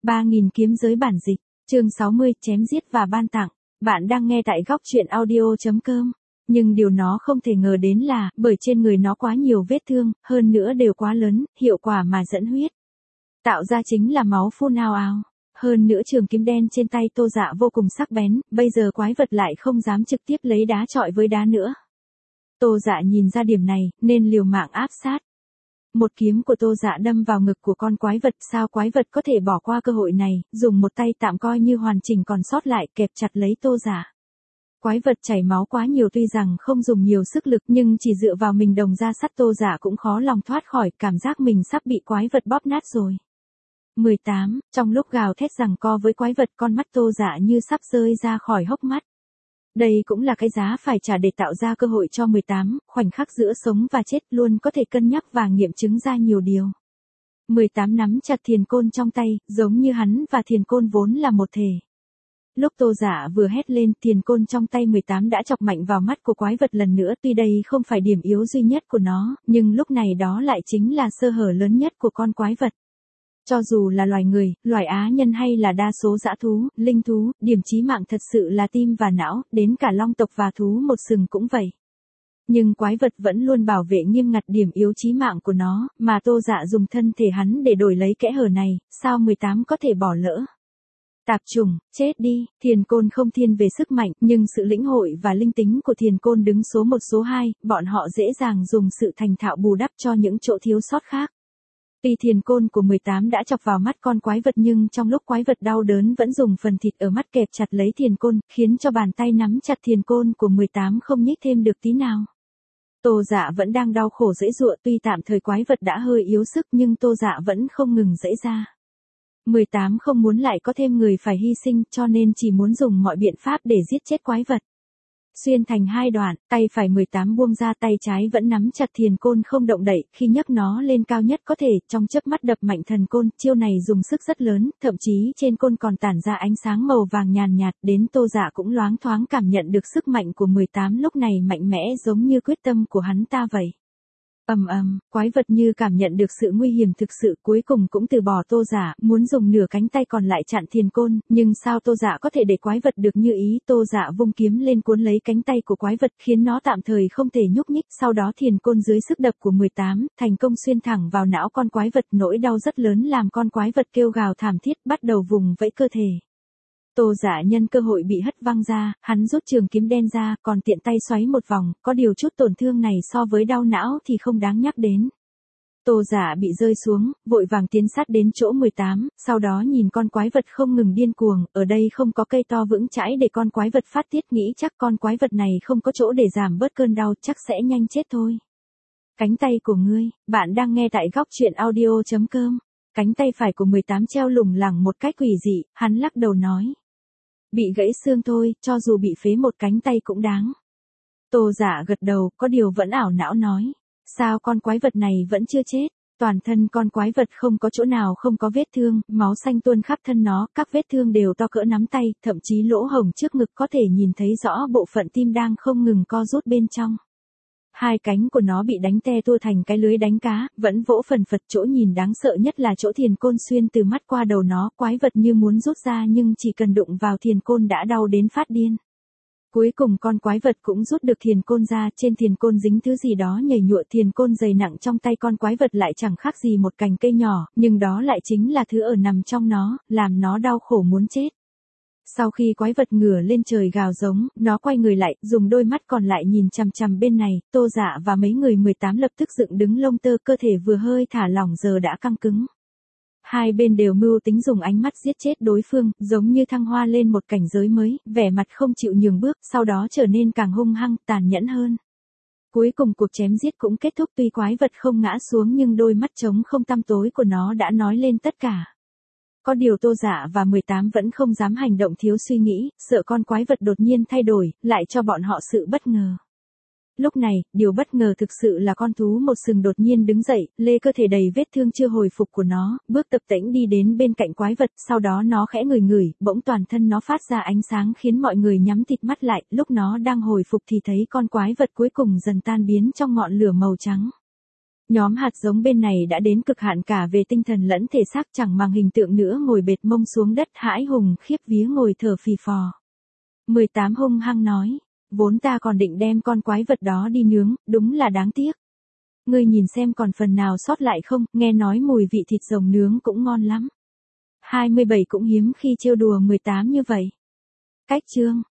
3000 kiếm giới bản dịch, chương 60, chém giết và ban tặng. Bạn đang nghe tại góc truyện audio.com. Nhưng điều nó không thể ngờ đến là, bởi trên người nó quá nhiều vết thương, hơn nữa đều quá lớn, hiệu quả mà dẫn huyết tạo ra chính là máu phun ào ào. Hơn nữa trường kiếm đen trên tay Tô Dạ vô cùng sắc bén, bây giờ quái vật lại không dám trực tiếp lấy đá chọi với đá nữa. Tô Dạ nhìn ra điểm này, nên liều mạng áp sát. Một kiếm của Tô Dạ đâm vào ngực của con quái vật, sao quái vật có thể bỏ qua cơ hội này, dùng một tay tạm coi như hoàn chỉnh còn sót lại kẹp chặt lấy Tô Dạ. Quái vật chảy máu quá nhiều, tuy rằng không dùng nhiều sức lực nhưng chỉ dựa vào mình đồng ra sắt Tô Dạ cũng khó lòng thoát khỏi cảm giác mình sắp bị quái vật bóp nát rồi. 18, trong lúc gào thét giằng co với quái vật, con mắt Tô Dạ như sắp rơi ra khỏi hốc mắt. Đây cũng là cái giá phải trả để tạo ra cơ hội cho 18, khoảnh khắc giữa sống và chết luôn có thể cân nhắc và nghiệm chứng ra nhiều điều. 18 nắm chặt thiền côn trong tay, giống như hắn và thiền côn vốn là một thể. Lúc Tô Dạ vừa hét lên, thiền côn trong tay 18 đã chọc mạnh vào mắt của quái vật lần nữa, tuy đây không phải điểm yếu duy nhất của nó, nhưng lúc này đó lại chính là sơ hở lớn nhất của con quái vật. Cho dù là loài người, loài á nhân hay là đa số dã thú, linh thú, điểm chí mạng thật sự là tim và não, đến cả long tộc và thú một sừng cũng vậy. Nhưng quái vật vẫn luôn bảo vệ nghiêm ngặt điểm yếu chí mạng của nó, mà Tô Dạ dùng thân thể hắn để đổi lấy kẽ hở này, sao 18 có thể bỏ lỡ. Tạp chủng, chết đi, thiền côn không thiên về sức mạnh, nhưng sự lĩnh hội và linh tính của thiền côn đứng số 1 số 2, bọn họ dễ dàng dùng sự thành thạo bù đắp cho những chỗ thiếu sót khác. Tuy thiền côn của 18 đã chọc vào mắt con quái vật nhưng trong lúc quái vật đau đớn vẫn dùng phần thịt ở mắt kẹp chặt lấy thiền côn, khiến cho bàn tay nắm chặt thiền côn của 18 không nhích thêm được tí nào. Tô Dạ vẫn đang đau khổ giãy giụa, tuy tạm thời quái vật đã hơi yếu sức nhưng Tô Dạ vẫn không ngừng giãy ra. 18 không muốn lại có thêm người phải hy sinh, cho nên chỉ muốn dùng mọi biện pháp để giết chết quái vật. Xuyên thành hai đoạn, tay phải 18 buông ra, tay trái vẫn nắm chặt thiền côn không động đậy, khi nhấc nó lên cao nhất có thể, trong chớp mắt đập mạnh thần côn, chiêu này dùng sức rất lớn, thậm chí trên côn còn tản ra ánh sáng màu vàng nhàn nhạt, đến Tô Dạ cũng loáng thoáng cảm nhận được sức mạnh của 18 lúc này mạnh mẽ giống như quyết tâm của hắn ta vậy. Quái vật như cảm nhận được sự nguy hiểm thực sự, cuối cùng cũng từ bỏ Tô Dạ, muốn dùng nửa cánh tay còn lại chặn thiền côn, nhưng sao Tô Dạ có thể để quái vật được như ý. Tô Dạ vung kiếm lên cuốn lấy cánh tay của quái vật, khiến nó tạm thời không thể nhúc nhích, sau đó thiền côn dưới sức đập của 18, thành công xuyên thẳng vào não con quái vật, nỗi đau rất lớn làm con quái vật kêu gào thảm thiết, bắt đầu vùng vẫy cơ thể. Tô Dạ nhân cơ hội bị hất văng ra, hắn rút trường kiếm đen ra, còn tiện tay xoáy một vòng, có điều chút tổn thương này so với đau não thì không đáng nhắc đến. Tô Dạ bị rơi xuống, vội vàng tiến sát đến chỗ 18, sau đó nhìn con quái vật không ngừng điên cuồng, ở đây không có cây to vững chãi để con quái vật phát tiết, nghĩ chắc con quái vật này không có chỗ để giảm bớt cơn đau, chắc sẽ nhanh chết thôi. Cánh tay của ngươi, bạn đang nghe tại góc truyện audio.com. Cánh tay phải của 18 treo lủng lẳng một cách quỷ dị, hắn lắc đầu nói. Bị gãy xương thôi, cho dù bị phế một cánh tay cũng đáng. Tô Dạ gật đầu, có điều vẫn ảo não nói. Sao con quái vật này vẫn chưa chết? Toàn thân con quái vật không có chỗ nào không có vết thương, máu xanh tuôn khắp thân nó, các vết thương đều to cỡ nắm tay, thậm chí lỗ hổng trước ngực có thể nhìn thấy rõ bộ phận tim đang không ngừng co rút bên trong. Hai cánh của nó bị đánh te tua thành cái lưới đánh cá, vẫn vỗ phần phật, chỗ nhìn đáng sợ nhất là chỗ thiền côn xuyên từ mắt qua đầu nó, quái vật như muốn rút ra nhưng chỉ cần đụng vào thiền côn đã đau đến phát điên. Cuối cùng con quái vật cũng rút được thiền côn ra, trên thiền côn dính thứ gì đó nhầy nhụa, thiền côn dày nặng trong tay con quái vật lại chẳng khác gì một cành cây nhỏ, nhưng đó lại chính là thứ ở nằm trong nó, làm nó đau khổ muốn chết. Sau khi quái vật ngửa lên trời gào giống, nó quay người lại, dùng đôi mắt còn lại nhìn chằm chằm bên này, Tô Dạ và mấy người 18 lập tức dựng đứng lông tơ, cơ thể vừa hơi thả lỏng giờ đã căng cứng. Hai bên đều mưu tính dùng ánh mắt giết chết đối phương, giống như thăng hoa lên một cảnh giới mới, vẻ mặt không chịu nhường bước, sau đó trở nên càng hung hăng, tàn nhẫn hơn. Cuối cùng cuộc chém giết cũng kết thúc, tuy quái vật không ngã xuống nhưng đôi mắt trống không tăm tối của nó đã nói lên tất cả. Có điều Tô Dạ và 18 vẫn không dám hành động thiếu suy nghĩ, sợ con quái vật đột nhiên thay đổi, lại cho bọn họ sự bất ngờ. Lúc này, điều bất ngờ thực sự là con thú một sừng đột nhiên đứng dậy, lê cơ thể đầy vết thương chưa hồi phục của nó, bước tập tễnh đi đến bên cạnh quái vật, sau đó nó khẽ ngửi ngửi, bỗng toàn thân nó phát ra ánh sáng khiến mọi người nhắm thịt mắt lại, lúc nó đang hồi phục thì thấy con quái vật cuối cùng dần tan biến trong ngọn lửa màu trắng. Nhóm hạt giống bên này đã đến cực hạn cả về tinh thần lẫn thể xác, chẳng màng hình tượng nữa, ngồi bệt mông xuống đất hãi hùng khiếp vía ngồi thở phì phò. 18 hung hăng nói, vốn ta còn định đem con quái vật đó đi nướng, đúng là đáng tiếc. Ngươi nhìn xem còn phần nào sót lại không, nghe nói mùi vị thịt rồng nướng cũng ngon lắm. 27 cũng hiếm khi trêu đùa 18 như vậy. Cách chương